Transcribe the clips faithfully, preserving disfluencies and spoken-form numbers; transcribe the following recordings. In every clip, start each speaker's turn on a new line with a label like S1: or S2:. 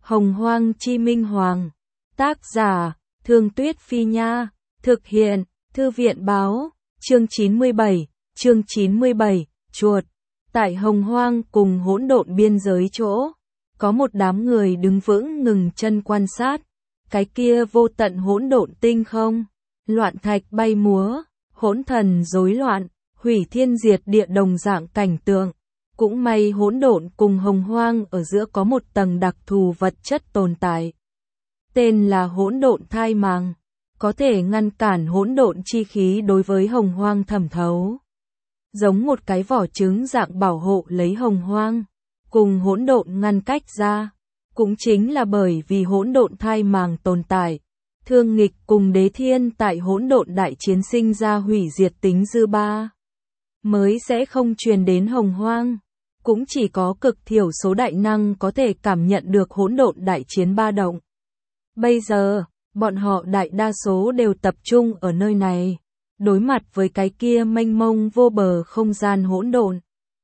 S1: Hồng Hoang Chi Minh Hoàng. Tác giả, Thương Tuyết Phi Nha. Thực hiện, Thư viện Báo. Chương chín mươi bảy, chương chín mươi bảy, chuột. Tại Hồng Hoang cùng hỗn độn biên giới chỗ, có một đám người đứng vững ngừng chân quan sát. Cái kia vô tận hỗn độn tinh không, loạn thạch bay múa, hỗn thần rối loạn, hủy thiên diệt địa đồng dạng cảnh tượng. Cũng may hỗn độn cùng Hồng Hoang ở giữa có một tầng đặc thù vật chất tồn tại. Tên là hỗn độn thai màng, có thể ngăn cản hỗn độn chi khí đối với Hồng Hoang thẩm thấu. Giống một cái vỏ trứng dạng bảo hộ lấy Hồng Hoang, cùng hỗn độn ngăn cách ra. Cũng chính là bởi vì hỗn độn thai màng tồn tại, Thương Nghịch cùng Đế Thiên tại hỗn độn đại chiến sinh ra hủy diệt tính dư ba, mới sẽ không truyền đến Hồng Hoang. Cũng chỉ có cực thiểu số đại năng có thể cảm nhận được hỗn độn đại chiến ba động. Bây giờ, bọn họ đại đa số đều tập trung ở nơi này, đối mặt với cái kia mênh mông vô bờ không gian hỗn độn.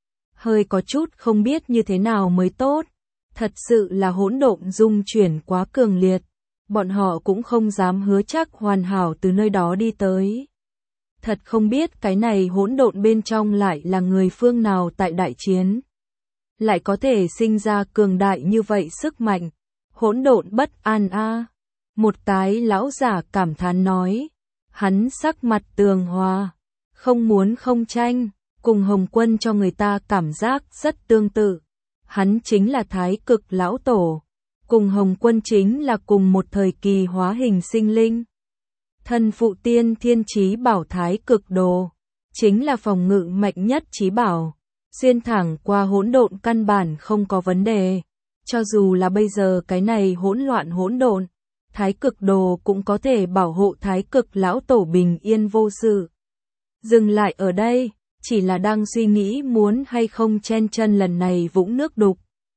S1: Hơi có chút không biết như thế nào mới tốt. Thật sự là hỗn độn dung chuyển quá cường liệt, bọn họ cũng không dám hứa chắc hoàn hảo từ nơi đó đi tới. Thật không biết cái này hỗn độn bên trong lại là người phương nào tại đại chiến, lại có thể sinh ra cường đại như vậy sức mạnh. Hỗn độn bất an a. À. Một cái lão giả cảm thán nói, hắn sắc mặt tường hòa, không muốn không tranh, cùng Hồng Quân cho người ta cảm giác rất tương tự. Hắn chính là Thái Cực lão tổ, cùng Hồng Quân chính là cùng một thời kỳ hóa hình sinh linh. Thân phụ tiên thiên chí bảo Thái Cực đồ, chính là phòng ngự mạnh nhất chí bảo, xuyên thẳng qua hỗn độn căn bản không có vấn đề. Cho dù là bây giờ cái này hỗn loạn hỗn độn, Thái Cực đồ cũng có thể bảo hộ Thái Cực lão tổ bình yên vô sự. Dừng lại ở đây, chỉ là đang suy nghĩ muốn hay không chen chân lần này vũng nước đục.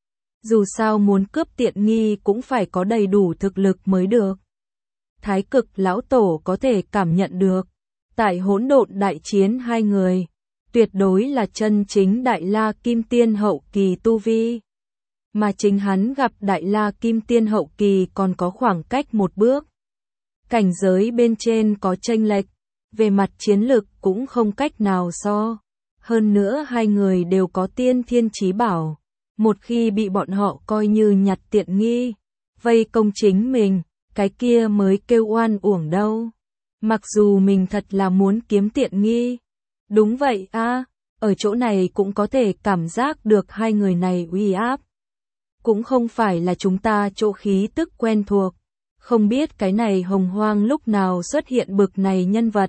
S1: Dù sao muốn cướp tiện nghi cũng phải có đầy đủ thực lực mới được. Thái Cực lão tổ có thể cảm nhận được, tại hỗn độn đại chiến hai người, tuyệt đối là chân chính Đại La Kim Tiên hậu kỳ tu vi. Mà chính hắn gặp Đại La Kim Tiên hậu kỳ còn có khoảng cách một bước. Cảnh giới bên trên có chênh lệch, về mặt chiến lực cũng không cách nào so. Hơn nữa hai người đều có tiên thiên chí bảo. Một khi bị bọn họ coi như nhặt tiện nghi, vây công chính mình, cái kia mới kêu oan uổng đâu. Mặc dù mình thật là muốn kiếm tiện nghi. Đúng vậy a, à, ở chỗ này cũng có thể cảm giác được hai người này uy áp. Cũng không phải là chúng ta chỗ khí tức quen thuộc. Không biết cái này Hồng Hoang lúc nào xuất hiện bực này nhân vật.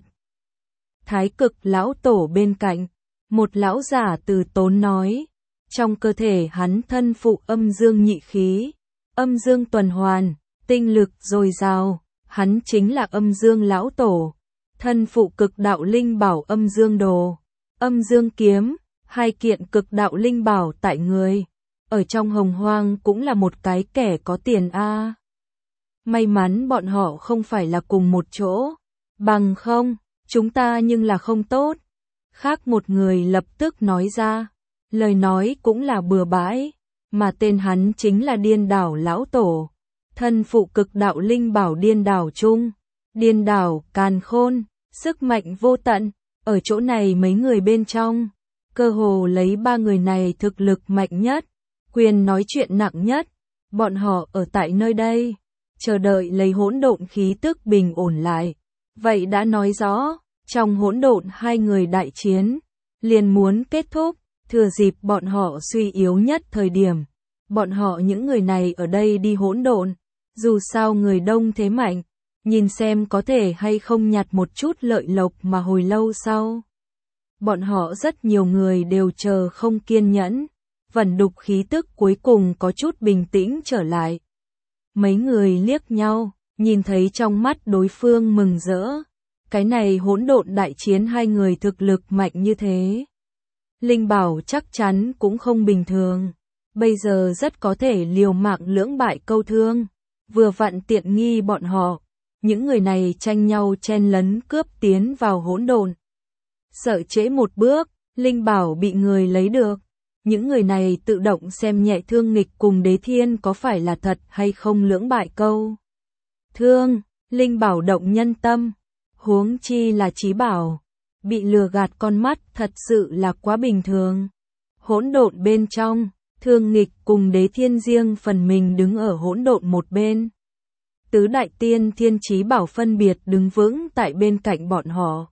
S1: Thái Cực lão tổ bên cạnh, một lão giả từ tốn nói, trong cơ thể hắn thân phụ âm dương nhị khí, âm dương tuần hoàn, tinh lực dồi dào, hắn chính là âm dương lão tổ, thân phụ cực đạo linh bảo âm dương đồ, âm dương kiếm, hai kiện cực đạo linh bảo tại người, ở trong Hồng Hoang cũng là một cái kẻ có tiền a. À. May mắn bọn họ không phải là cùng một chỗ, bằng không, chúng ta nhưng là không tốt. Khác một người lập tức nói ra, lời nói cũng là bừa bãi, mà tên hắn chính là Điên Đảo lão tổ, thân phụ cực đạo linh bảo Điên Đảo chung, Điên Đảo càn khôn, sức mạnh vô tận, ở chỗ này mấy người bên trong, cơ hồ lấy ba người này thực lực mạnh nhất, quyền nói chuyện nặng nhất, bọn họ ở tại nơi đây, chờ đợi lấy hỗn độn khí tức bình ổn lại. Vậy đã nói rõ, trong hỗn độn hai người đại chiến, liền muốn kết thúc, thừa dịp bọn họ suy yếu nhất thời điểm. Bọn họ những người này ở đây đi hỗn độn, dù sao người đông thế mạnh, nhìn xem có thể hay không nhặt một chút lợi lộc mà hồi lâu sau. Bọn họ rất nhiều người đều chờ không kiên nhẫn, vẩn đục khí tức cuối cùng có chút bình tĩnh trở lại. Mấy người liếc nhau, nhìn thấy trong mắt đối phương mừng rỡ. Cái này hỗn độn đại chiến hai người thực lực mạnh như thế. Linh bảo chắc chắn cũng không bình thường. Bây giờ rất có thể liều mạng lưỡng bại câu thương. Vừa vặn tiện nghi bọn họ. Những người này tranh nhau chen lấn cướp tiến vào hỗn độn. Sợ trễ một bước, linh bảo bị người lấy được. Những người này tự động xem nhẹ Thương Nghịch cùng Đế Thiên có phải là thật hay không lưỡng bại câu. Thương, linh bảo động nhân tâm, huống chi là Chí Bảo. Bị lừa gạt con mắt thật sự là quá bình thường. Hỗn độn bên trong, Thương Nghịch cùng Đế Thiên riêng phần mình đứng ở hỗn độn một bên. Tứ đại tiên thiên Chí Bảo phân biệt đứng vững tại bên cạnh bọn họ.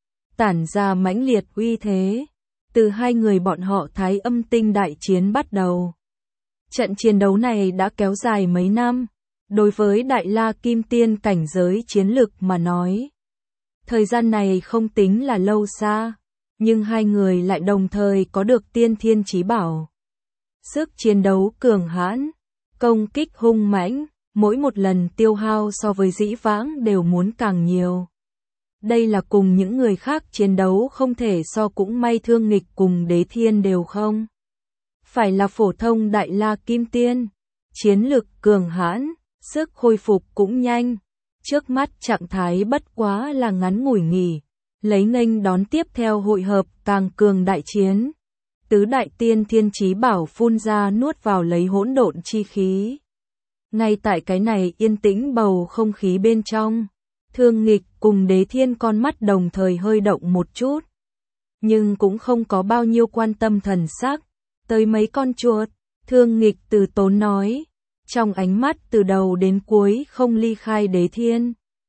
S1: Tản ra mãnh liệt uy thế. Từ hai người bọn họ Thái Âm Tinh đại chiến bắt đầu. Trận chiến đấu này đã kéo dài mấy năm. Đối với Đại La Kim Tiên cảnh giới chiến lực mà nói, thời gian này không tính là lâu xa, nhưng hai người lại đồng thời có được tiên thiên Chí Bảo. Sức chiến đấu cường hãn, công kích hung mãnh, mỗi một lần tiêu hao so với dĩ vãng đều muốn càng nhiều. Đây là cùng những người khác chiến đấu không thể so, cũng may Thương Nghịch cùng Đế Thiên đều không phải là phổ thông Đại La Kim Tiên, chiến lực cường hãn, sức khôi phục cũng nhanh. Trước mắt trạng thái bất quá là ngắn ngủi nghỉ, lấy nghênh đón tiếp theo hội hợp càng cường đại chiến. Tứ đại tiên thiên Chí Bảo phun ra nuốt vào lấy hỗn độn chi khí. Ngay tại cái này yên tĩnh bầu không khí bên trong, Thương Nghịch cùng Đế Thiên con mắt đồng thời hơi động một chút, nhưng cũng không có bao nhiêu quan tâm thần sắc. Tới mấy con chuột, Thương Nghịch từ tốn nói, trong ánh mắt từ đầu đến cuối không ly khai Đế Thiên.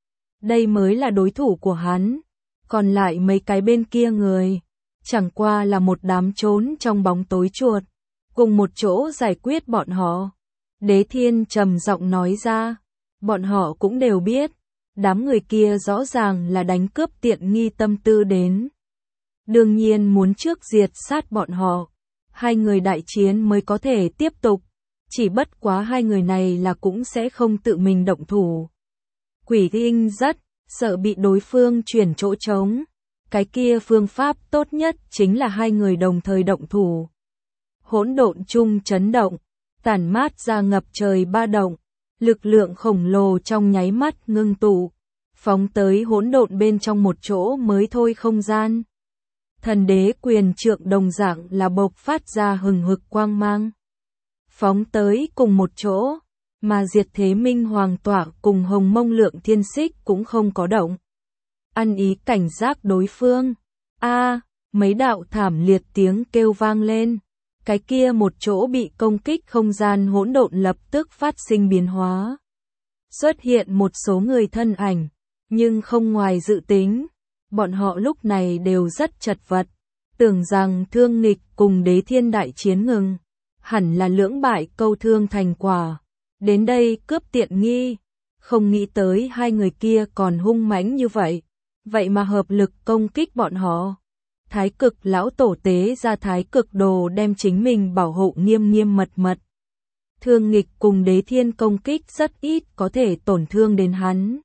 S1: Đây mới là đối thủ của hắn, còn lại mấy cái bên kia người, chẳng qua là một đám trốn trong bóng tối chuột, cùng một chỗ giải quyết bọn họ. Đế Thiên trầm giọng nói ra, bọn họ cũng đều biết, đám người kia rõ ràng là đánh cướp tiện nghi tâm tư đến. Đương nhiên muốn trước diệt sát bọn họ, hai người đại chiến mới có thể tiếp tục. Chỉ bất quá hai người này là cũng sẽ không tự mình động thủ. Quỷ Tinh rất sợ bị đối phương chuyển chỗ trống. Cái kia phương pháp tốt nhất chính là hai người đồng thời động thủ. Hỗn độn chung chấn động, tản mát ra ngập trời ba động, lực lượng khổng lồ trong nháy mắt ngưng tụ, phóng tới hỗn độn bên trong một chỗ mới thôi không gian. Thần đế quyền trượng đồng dạng là bộc phát ra hừng hực quang mang, phóng tới cùng một chỗ, mà Diệt Thế Minh Hoàng tỏa cùng Hồng Mông Lượng Thiên Xích cũng không có động. Ăn ý cảnh giác đối phương. A, à, mấy đạo thảm liệt tiếng kêu vang lên. Cái kia một chỗ bị công kích không gian hỗn độn lập tức phát sinh biến hóa. Xuất hiện một số người thân ảnh, nhưng không ngoài dự tính. Bọn họ lúc này đều rất chật vật, tưởng rằng Thương Nghịch cùng Đế Thiên đại chiến ngừng, hẳn là lưỡng bại câu thương thành quả. Đến đây cướp tiện nghi, không nghĩ tới hai người kia còn hung mãnh như vậy, vậy mà hợp lực công kích bọn họ. Thái Cực lão tổ tế ra Thái Cực đồ đem chính mình bảo hộ nghiêm nghiêm mật mật. Thương Nghịch cùng Đế Thiên công kích rất ít có thể tổn thương đến hắn.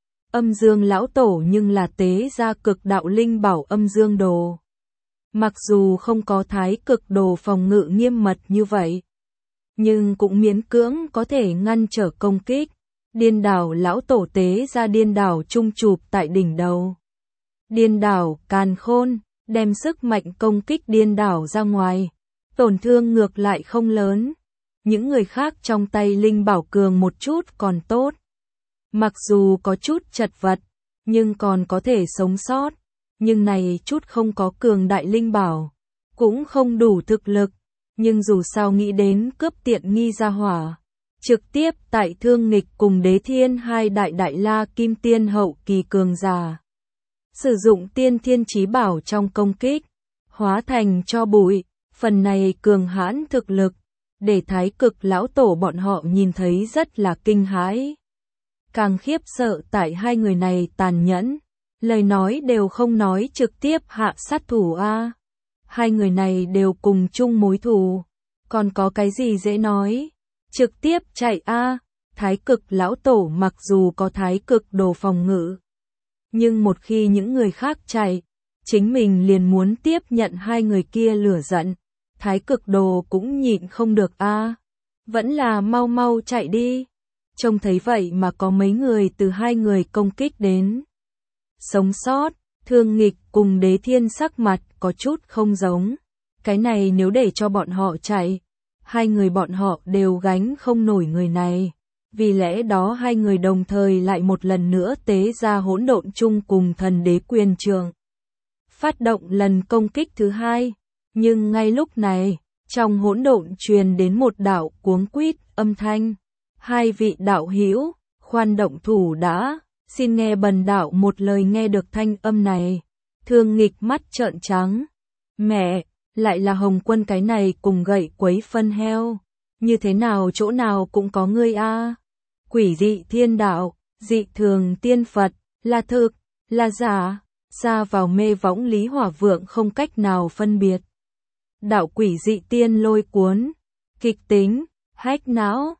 S1: Âm Dương lão tổ nhưng là tế ra cực đạo linh bảo Âm Dương đồ. Mặc dù không có Thái Cực đồ phòng ngự nghiêm mật như vậy, nhưng cũng miễn cưỡng có thể ngăn trở công kích. Điên đảo lão tổ tế ra điên đảo trung chụp tại đỉnh đầu. Điên đảo càn khôn, đem sức mạnh công kích điên đảo ra ngoài. Tổn thương ngược lại không lớn. Những người khác trong tay linh bảo cường một chút còn tốt. Mặc dù có chút chật vật, nhưng còn có thể sống sót. Nhưng này chút không có cường đại linh bảo, cũng không đủ thực lực. Nhưng dù sao nghĩ đến cướp tiện nghi ra hỏa, trực tiếp tại Thương Nghịch cùng Đế Thiên hai đại đại la kim tiên hậu kỳ cường giả. Sử dụng tiên thiên chí bảo trong công kích, hóa thành cho bụi, phần này cường hãn thực lực, để Thái Cực lão tổ bọn họ nhìn thấy rất là kinh hãi. Càng khiếp sợ tại hai người này tàn nhẫn, lời nói đều không nói trực tiếp hạ sát thủ a. Hai người này đều cùng chung mối thù, còn có cái gì dễ nói, trực tiếp chạy a. Thái Cực lão tổ mặc dù có Thái Cực đồ phòng ngự, nhưng một khi những người khác chạy, chính mình liền muốn tiếp nhận hai người kia lửa giận. Thái Cực đồ cũng nhịn không được a, vẫn là mau mau chạy đi. Trông thấy vậy mà có mấy người từ hai người công kích đến. Sống sót, Thương Nghịch cùng Đế Thiên sắc mặt có chút không giống. Cái này nếu để cho bọn họ chạy, hai người bọn họ đều gánh không nổi người này. Vì lẽ đó hai người đồng thời lại một lần nữa tế ra hỗn độn chung cùng thần đế quyền trường. Phát động lần công kích thứ hai, nhưng ngay lúc này, trong hỗn độn truyền đến một đạo cuống quýt âm thanh. Hai vị đạo hữu, khoan động thủ đã, xin nghe bần đạo một lời. Nghe được thanh âm này, Thương Nghịch mắt trợn trắng. Mẹ, lại là Hồng Quân cái này cùng gậy quấy phân heo. Như thế nào chỗ nào cũng có ngươi a. Quỷ dị thiên đạo, dị thường tiên Phật, là thực, là giả, xa vào mê võng Lý Hỏa Vượng không cách nào phân biệt. Đạo quỷ dị tiên lôi cuốn, kịch tính, hách não,